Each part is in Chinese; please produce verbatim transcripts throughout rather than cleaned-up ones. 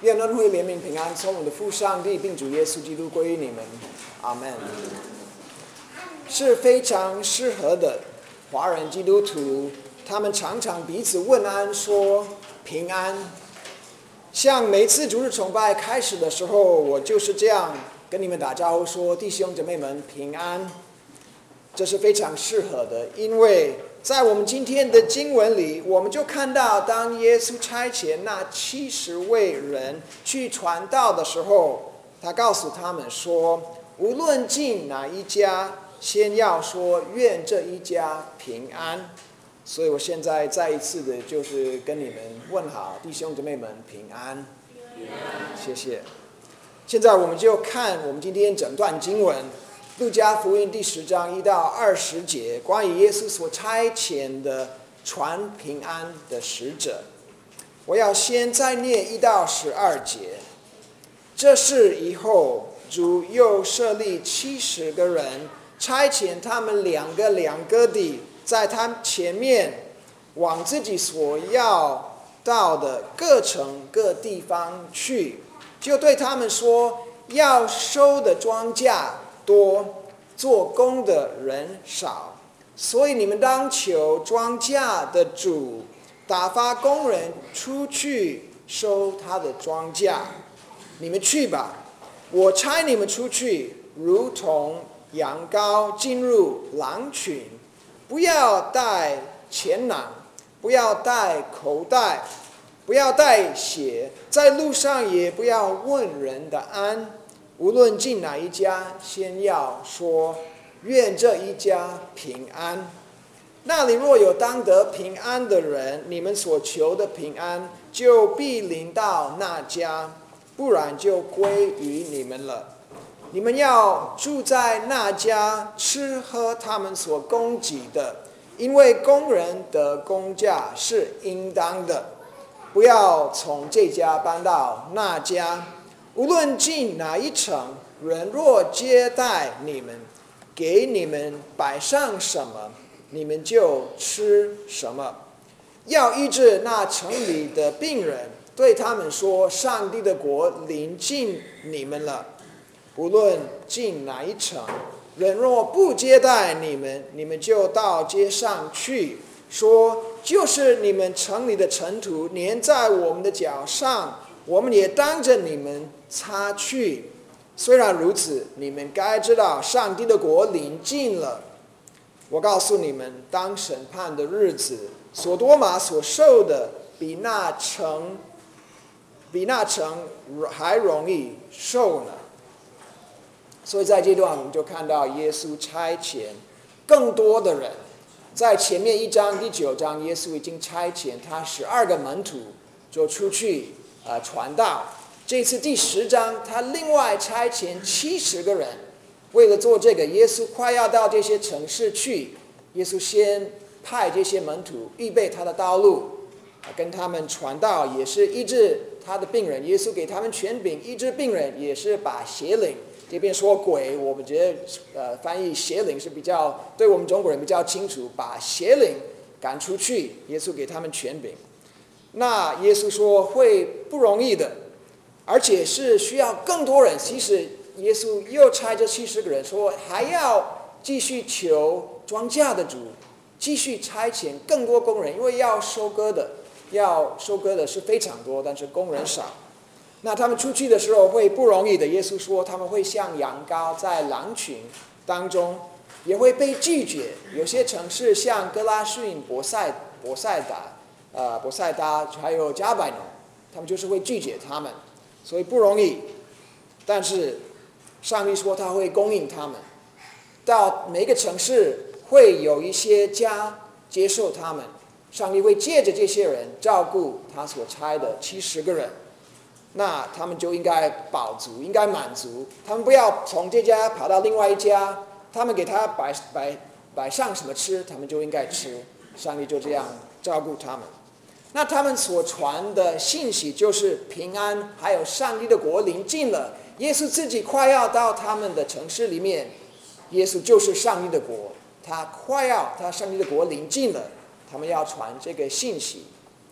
愿恩惠、怜悯、平安从我们的父上帝并主耶稣基督归于你们，阿们。是非常适合的华人基督徒，他们常常彼此问安，说平安。像每次主日崇拜开始的时候，我就是这样跟你们打招呼说：弟兄姐妹们平安。这是非常适合的，因为在我们今天的经文里，我们就看到当耶稣差遣那七十位人去传道的时候，他告诉他们说，无论进哪一家，先要说愿这一家平安。所以我现在再一次的就是跟你们问好，弟兄姐妹们平安，谢谢。现在我们就看我们今天整段经文，路加福音第十章一到二十节，关于耶稣所差遣的传平安的使者。我要先再念一到十二节。这事以后，主又设立七十个人，差遣他们两个两个地，在他前面往自己所要到的各城各地方去，就对他们说，要收的庄稼多，做工的人少，所以你们当求庄稼的主打发工人出去收他的庄稼。你们去吧，我差你们出去，如同羊羔进入狼群，不要带钱囊，不要带口袋，不要带鞋，在路上也不要问人的安。无论进哪一家，先要说愿这一家平安。那里若有当得平安的人，你们所求的平安就必临到那家，不然就归于你们了。你们要住在那家，吃喝他们所供给的，因为工人的工价是应当的。不要从这家搬到那家。无论进哪一城，人若接待你们，给你们摆上什么，你们就吃什么。要医治那城里的病人，对他们说，上帝的国临近你们了。无论进哪一城，人若不接待你们，你们就到街上去，说，就是你们城里的尘土粘在我们的脚上，我们也当着你们擦去。虽然如此，你们该知道上帝的国临近了。我告诉你们，当审判的日子，所多玛所受的比那城比那城还容易受呢。所以在这段我们就看到耶稣差遣更多的人。在前面一章第九章，耶稣已经差遣他十二个门徒就出去呃传道。这次第十章，他另外差遣七十个人，为了做这个，耶稣快要到这些城市去，耶稣先派这些门徒预备他的道路，跟他们传道，也是医治他的病人。耶稣给他们权柄医治病人，也是把邪灵，这边说鬼，我们觉得呃翻译邪灵是比较对我们中国人比较清楚，把邪灵赶出去，耶稣给他们权柄。那耶稣说会不容易的，而且是需要更多人。其实耶稣又差这七十个人说，还要继续求庄稼的主，继续差遣更多工人，因为要收割的，要收割的是非常多，但是工人少。那他们出去的时候会不容易的。耶稣说他们会像羊羔在狼群当中，也会被拒绝。有些城市像哥拉汛、伯赛伯赛达、呃伯赛达还有加百农，他们就是会拒绝他们，所以不容易。但是上帝说他会供应他们，到每个城市会有一些家接受他们，上帝会借着这些人照顾他所差的七十个人。那他们就应该饱足，应该满足。他们不要从这家跑到另外一家，他们给他摆摆摆上什么吃，他们就应该吃。上帝就这样照顾他们。那他们所传的信息就是平安，还有上帝的国临近了。耶稣自己快要到他们的城市里面，耶稣就是上帝的国，他快要他上帝的国临近了，他们要传这个信息。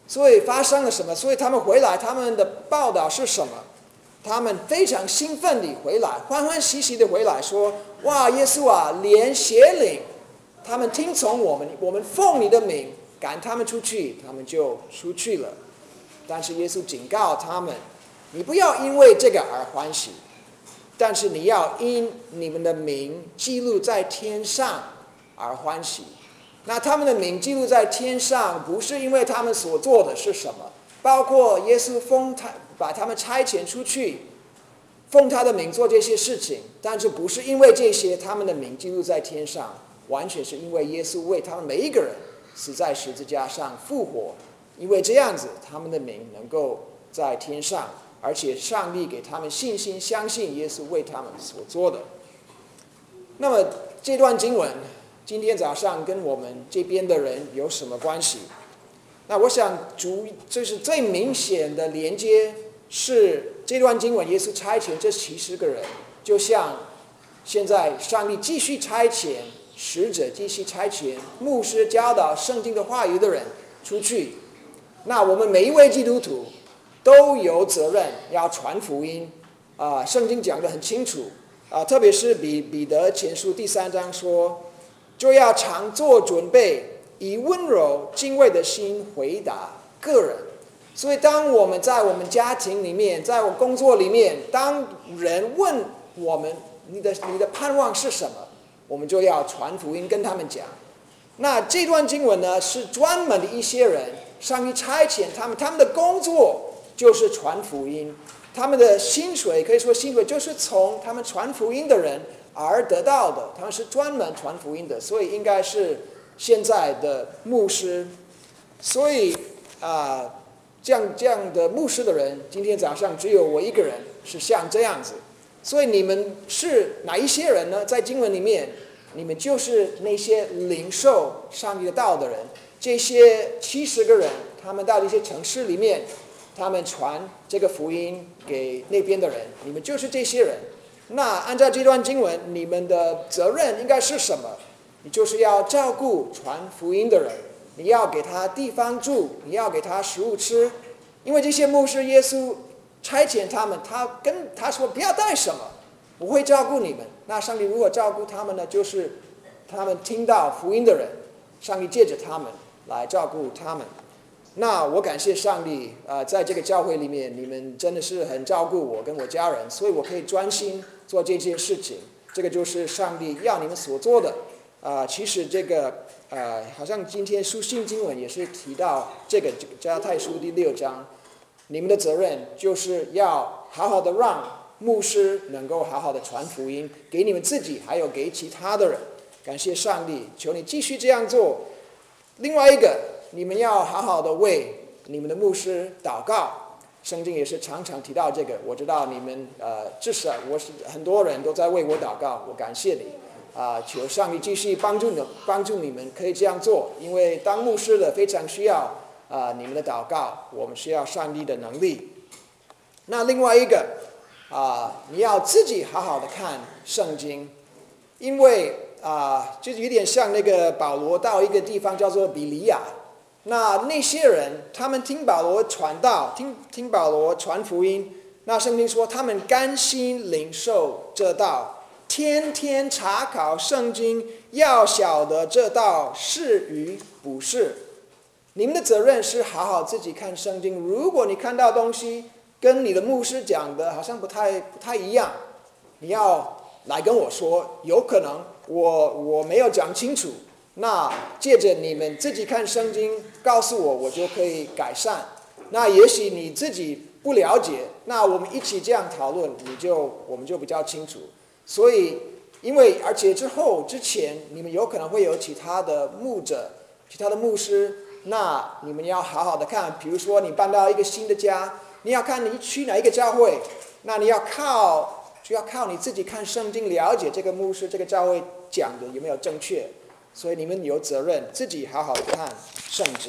所以发生了什么？所以他们回来，他们的报道是什么？他们非常兴奋地回来，欢欢喜喜地回来，说：哇，耶稣啊，连邪灵，他们听从我们，我们奉你的名赶他们出去，他们就出去了。但是耶稣警告他们：你不要因为这个而欢喜，但是你要因你们的名记录在天上而欢喜。那他们的名记录在天上，不是因为他们所做的是什么，包括耶稣封他把他们差遣出去，奉他的名做这些事情，但是不是因为这些他们的名记录在天上，完全是因为耶稣为他们每一个人死在十字架上复活，因为这样子他们的名能够在天上，而且上帝给他们信心，相信耶稣为他们所做的。那么这段经文今天早上跟我们这边的人有什么关系？那我想主就是最明显的连接是这段经文，耶稣差遣这七十个人，就像现在上帝继续差遣使者，继续差遣牧师教导圣经的话语的人出去。那我们每一位基督徒都有责任要传福音啊、呃，圣经讲得很清楚啊、呃，特别是彼彼得前书第三章说，就要常做准备，以温柔敬畏的心回答个人。所以当我们在我们家庭里面，在我工作里面，当人问我们你的你的盼望是什么，我们就要传福音跟他们讲。那这段经文呢，是专门的一些人，上帝差遣他们，他们的工作就是传福音，他们的薪水可以说薪水就是从他们传福音的人而得到的，他们是专门传福音的，所以应该是现在的牧师。所以啊、呃，这样这样的牧师的人，今天早上只有我一个人是像这样子。所以你们是哪一些人呢？在经文里面，你们就是那些领受上帝的道的人。这些七十个人，他们到这些城市里面，他们传这个福音给那边的人，你们就是这些人。那按照这段经文，你们的责任应该是什么？你就是要照顾传福音的人，你要给他地方住，你要给他食物吃。因为这些牧师，耶稣差遣他们，他跟他说不要带什么，我会照顾你们。那上帝如果照顾他们呢，就是他们听到福音的人，上帝借着他们来照顾他们。那我感谢上帝，呃，在这个教会里面，你们真的是很照顾我跟我家人，所以我可以专心做这件事情。这个就是上帝要你们所做的。啊、呃，其实这个呃，好像今天书信经文也是提到这个加拉太书第六章，你们的责任就是要好好的让牧师能够好好的传福音给你们自己，还有给其他的人。感谢上帝，求你继续这样做。另外一个，你们要好好的为你们的牧师祷告，圣经也是常常提到这个。我知道你们呃，至少我是很多人都在为我祷告，我感谢你啊、呃！求上帝继续帮助你，帮助你们可以这样做，因为当牧师的非常需要啊、呃、你们的祷告，我们需要上帝的能力。那另外一个啊、呃，你要自己好好的看圣经，因为啊、呃，就是有点像那个保罗到一个地方叫做比利亚。那那些人，他们听保罗传道，听听保罗传福音。那圣经说，他们甘心领受这道，天天查考圣经，要晓得这道是与不是。你们的责任是好好自己看圣经。如果你看到东西跟你的牧师讲的好像不太不太一样，你要来跟我说，有可能我我没有讲清楚。那借着你们自己看圣经告诉我，我就可以改善。那也许你自己不了解，那我们一起这样讨论，你就我们就比较清楚。所以因为而且之后之前你们有可能会有其他的牧者，其他的牧师，那你们要好好的看。比如说你搬到一个新的家，你要看你去哪一个教会，那你要靠就要靠你自己看圣经，了解这个牧师这个教会讲的有没有正确。所以你们有责任自己好好看圣经。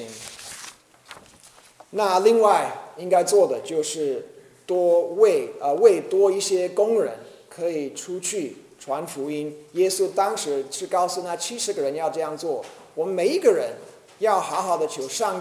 那另外应该做的就是多为呃为多一些工人可以出去传福音。耶稣当时是告诉那七十个人要这样做。我们每一个人要好好的求上帝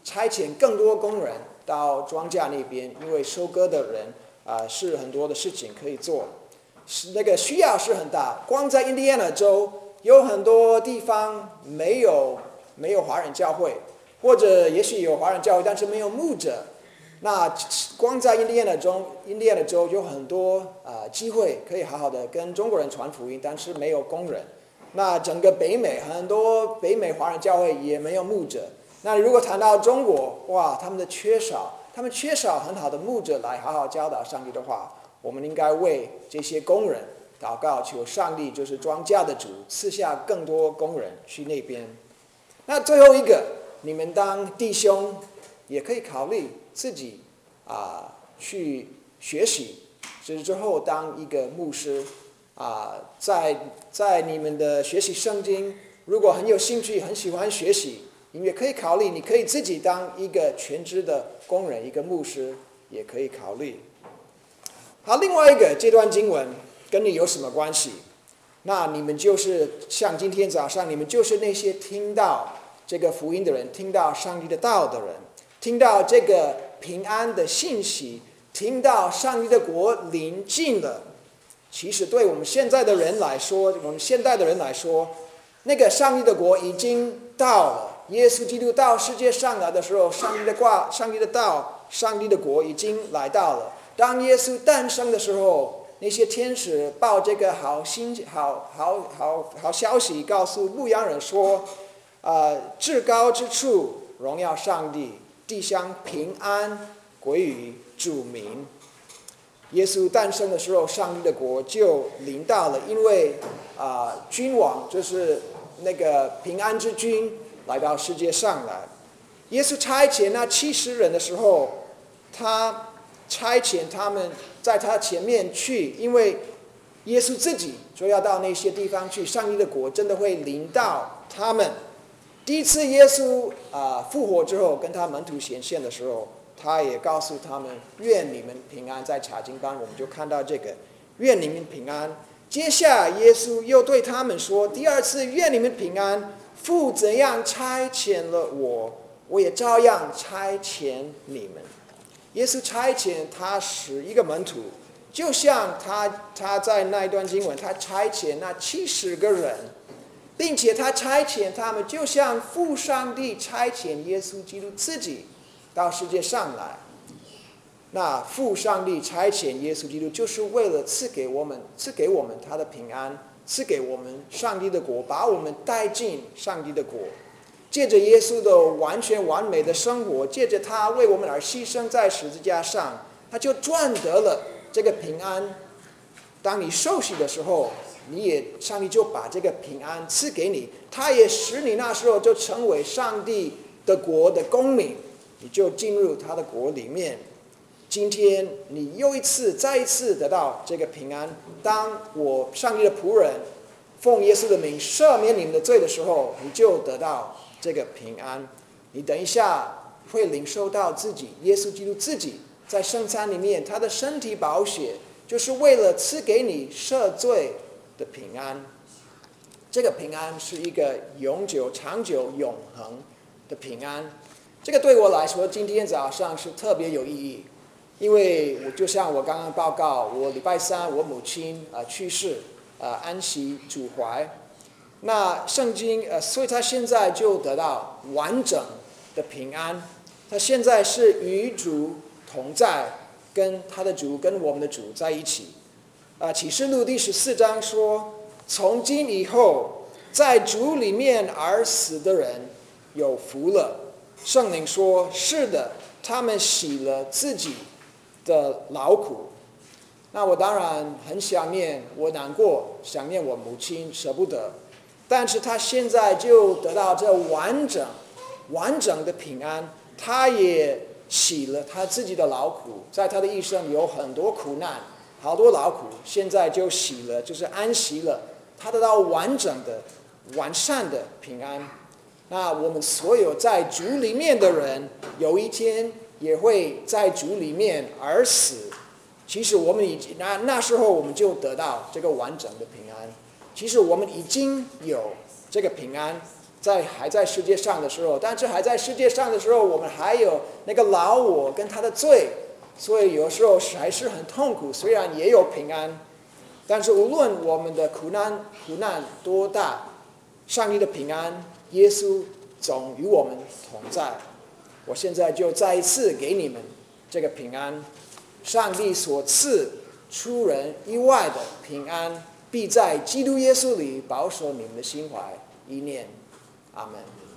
差遣更多工人到庄稼那边，因为收割的人啊、呃、是很多的事情可以做，是那个需要是很大。光在印第安纳州有很多地方没有没有华人教会，或者也许有华人教会，但是没有牧者。那光在印第安纳州，印第安纳州有很多啊、呃、机会可以好好的跟中国人传福音，但是没有工人。那整个北美很多北美华人教会也没有牧者。那如果谈到中国，哇，他们的缺少，他们缺少很好的牧者来好好教导上帝的话，我们应该为这些工人祷告，求上帝就是庄稼的主赐下更多工人去那边。那最后一个，你们当弟兄也可以考虑自己啊、呃、去学习，就是之后当一个牧师啊、呃，在在你们的学习圣经，如果很有兴趣，很喜欢学习，你们也可以考虑，你可以自己当一个全职的工人，一个牧师也可以考虑。好，另外一个这段经文跟你有什么关系？那你们就是像今天早上，你们就是那些听到这个福音的人，听到上帝的道的人，听到这个平安的信息，听到上帝的国临近了。其实对我们现在的人来说，我们现代的人来说，那个上帝的国已经到了。耶稣基督到世界上来的时候，上帝的话、上帝的道、上帝的国已经来到了。当耶稣诞生的时候，那些天使报这个好心、好好好好消息，告诉牧羊人说：“呃，至高之处荣耀上帝，地上平安归于主民。”耶稣诞生的时候，上帝的国就临到了，因为啊、呃，君王就是那个平安之君来到世界上来。耶稣差遣那七十人的时候，他差遣他们在他前面去，因为耶稣自己说要到那些地方去，上帝的国真的会临到他们。第一次耶稣啊、呃、复活之后，跟他门徒显现的时候，他也告诉他们：“愿你们平安。”在查经班我们就看到这个“愿你们平安”。接下来耶稣又对他们说：“第二次，愿你们平安。父怎样差遣了我，我也照样差遣你们。”耶稣差遣他十一个门徒，就像他他在那一段经文，他差遣那七十个人，并且他差遣他们，就像父上帝差遣耶稣基督自己到世界上来。那父上帝差遣耶稣基督，就是为了赐给我们，赐给我们他的平安，赐给我们上帝的国，把我们带进上帝的国。借着耶稣的完全完美的生活，借着他为我们而牺牲在十字架上，他就赚得了这个平安。当你受洗的时候，你也上帝就把这个平安赐给你，他也使你那时候就成为上帝的国的公民，你就进入他的国里面。今天你又一次再一次得到这个平安。当我上帝的仆人奉耶稣的名赦免你们的罪的时候，你就得到这个平安。你等一下会领受到自己耶稣基督自己在圣餐里面他的身体宝血，就是为了赐给你赦罪的平安。这个平安是一个永久、长久、永恒的平安。这个对我来说，今天早上是特别有意义，因为我就像我刚刚报告，我礼拜三我母亲啊、呃、去世，啊、呃、安息主怀。那圣经呃，所以他现在就得到完整的平安。他现在是与主同在，跟他的主跟我们的主在一起。啊、呃，启示录第十四章说，从今以后，在主里面而死的人有福了。圣灵说，是的，他们洗了自己的劳苦。那我当然很想念，我难过，想念我母亲，舍不得。但是他现在就得到这完整、完整的平安，他也洗了他自己的劳苦，在他的一生有很多苦难，好多劳苦，现在就洗了，就是安息了，他得到完整的、完善的平安。那我们所有在主里面的人，有一天也会在主里面而死。其实我们已经那那时候我们就得到这个完整的平安。其实我们已经有这个平安， 在还在世界上的时候，但是还在世界上的时候，我们还有那个老我跟他的罪，所以有时候还是很痛苦。虽然也有平安，但是无论我们的苦难苦难多大，上帝的平安，耶稣总与我们同在。我现在就再一次给你们这个平安，上帝所赐出人意外的平安，必在基督耶稣里保守你们的心怀意念。阿门。